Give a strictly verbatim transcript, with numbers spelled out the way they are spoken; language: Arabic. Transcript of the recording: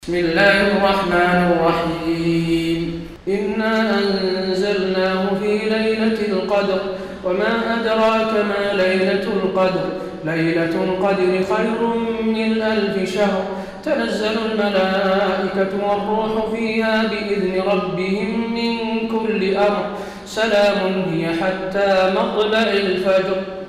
بسم الله الرحمن الرحيم إنا أنزلناه في ليلة القدر وما أدراك ما ليلة القدر ليلة القدر خير من ألف شهر تنزل الملائكة والروح فيها بإذن ربهم من كل أمر سلام هي حتى مطلع الفجر.